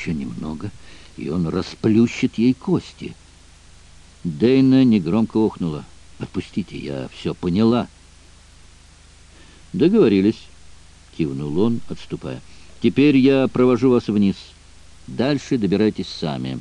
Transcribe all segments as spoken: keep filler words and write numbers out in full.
Еще немного, и он расплющит ей кости. Дейна негромко охнула. «Отпустите, я все поняла». «Договорились», — кивнул он, отступая. «Теперь я провожу вас вниз. Дальше добирайтесь сами».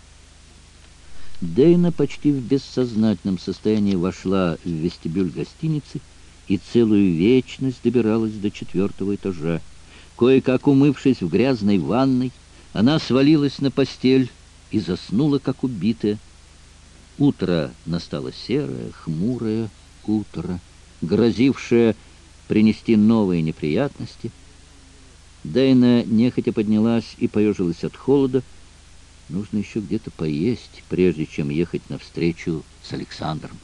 Дейна почти в бессознательном состоянии вошла в вестибюль гостиницы и целую вечность добиралась до четвертого этажа. Кое-как умывшись в грязной ванной, она свалилась на постель и заснула, как убитая. Утро настало серое, хмурое утро, грозившее принести новые неприятности. Дейна нехотя поднялась и поежилась от холода. Нужно еще где-то поесть, прежде чем ехать навстречу с Александром.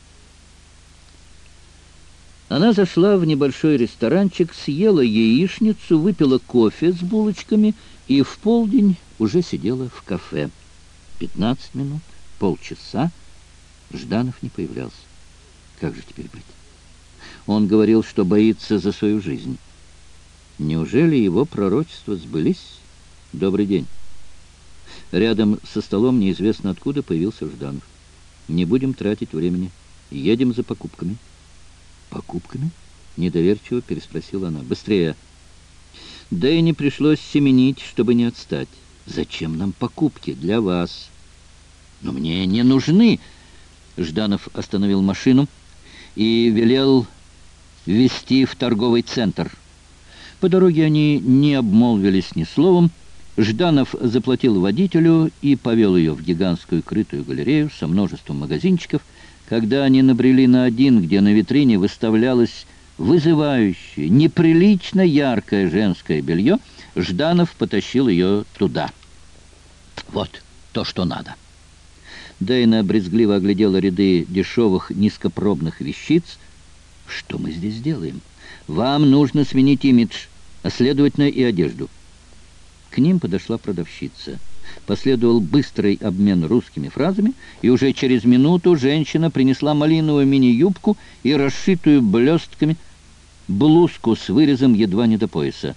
Она зашла в небольшой ресторанчик, съела яичницу, выпила кофе с булочками и в полдень уже сидела в кафе. Пятнадцать минут, полчаса. Жданов не появлялся. Как же теперь быть? Он говорил, что боится за свою жизнь. Неужели его пророчества сбылись? Добрый день. Рядом со столом неизвестно откуда появился Жданов. Не будем тратить времени. Едем за покупками. Покупками? Недоверчиво переспросила она. Быстрее. Да и не пришлось семенить, чтобы не отстать. Зачем нам покупки? Для вас. Но мне не нужны. Жданов остановил машину и велел везти в торговый центр. По дороге они не обмолвились ни словом. Жданов заплатил водителю и повел ее в гигантскую крытую галерею со множеством магазинчиков. Когда они набрели на один, где на витрине выставлялось вызывающее, неприлично яркое женское белье, Жданов потащил ее туда. Вот то, что надо. Дейна брезгливо оглядела ряды дешевых низкопробных вещиц. Что мы здесь делаем? Вам нужно сменить имидж, а следовательно и одежду. К ним подошла продавщица. Последовал быстрый обмен русскими фразами, и уже через минуту женщина принесла малиновую мини-юбку и расшитую блестками блузку с вырезом едва не до пояса.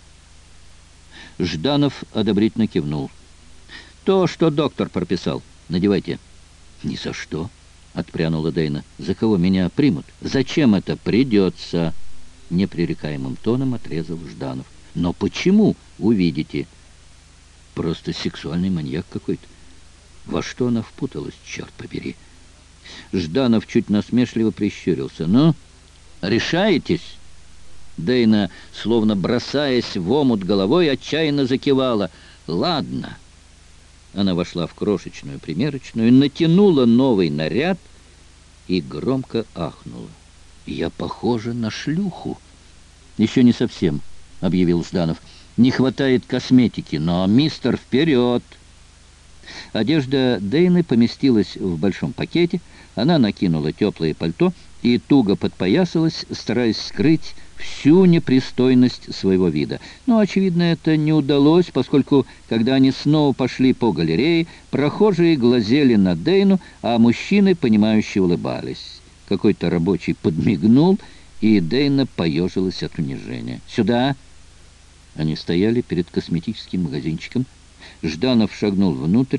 Жданов одобрительно кивнул. «То, что доктор прописал. Надевайте». «Ни за что», — отпрянула Дейна. «За кого меня примут? Зачем это придется?» Непререкаемым тоном отрезал Жданов. «Но почему? Увидите». Просто сексуальный маньяк какой-то. Во что она впуталась, черт побери? Жданов чуть насмешливо прищурился. «Ну, решаетесь?» Дейна, словно бросаясь в омут головой, отчаянно закивала. «Ладно». Она вошла в крошечную примерочную, натянула новый наряд и громко ахнула. «Я похожа на шлюху». «Еще не совсем», — объявил Жданов. «Не хватает косметики, но, мистер, вперед!» Одежда Дейны поместилась в большом пакете. Она накинула теплое пальто и туго подпоясалась, стараясь скрыть всю непристойность своего вида. Но, очевидно, это не удалось, поскольку, когда они снова пошли по галерее, прохожие глазели на Дейну, а мужчины, понимающие, улыбались. Какой-то рабочий подмигнул, и Дейна поежилась от унижения. «Сюда!» Они стояли перед косметическим магазинчиком. Жданов шагнул внутрь.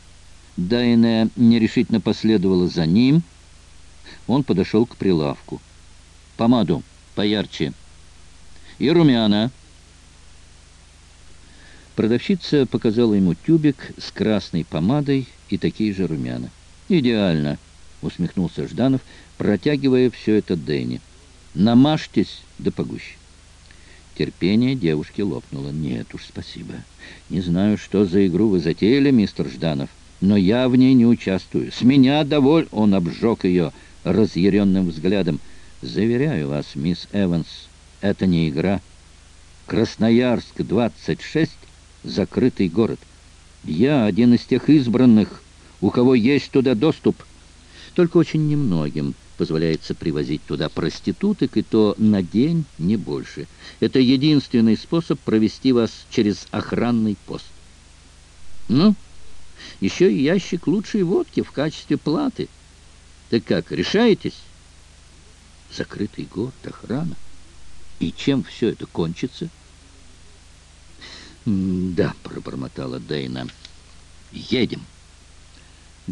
Дейна нерешительно последовала за ним. Он подошел к прилавку. «Помаду поярче. И румяна». Продавщица показала ему тюбик с красной помадой и такие же румяна. «Идеально», — усмехнулся Жданов, протягивая все это Дейне. «Намажьтесь да погуще». Терпение девушки лопнуло. «Нет уж, спасибо. Не знаю, что за игру вы затеяли, мистер Жданов, но я в ней не участвую. С меня доволь...» Он обжег ее разъяренным взглядом. «Заверяю вас, мисс Эванс, это не игра. Красноярск, двадцать шесть, закрытый город. Я один из тех избранных, у кого есть туда доступ. Только очень немногим позволяется привозить туда проституток, и то на день, не больше. Это единственный способ провести вас через охранный пост. Ну, еще и ящик лучшей водки в качестве платы. Так как, решаетесь?» Закрытый город, охрана. И чем все это кончится? «Да», — пробормотала Дейна. Едем.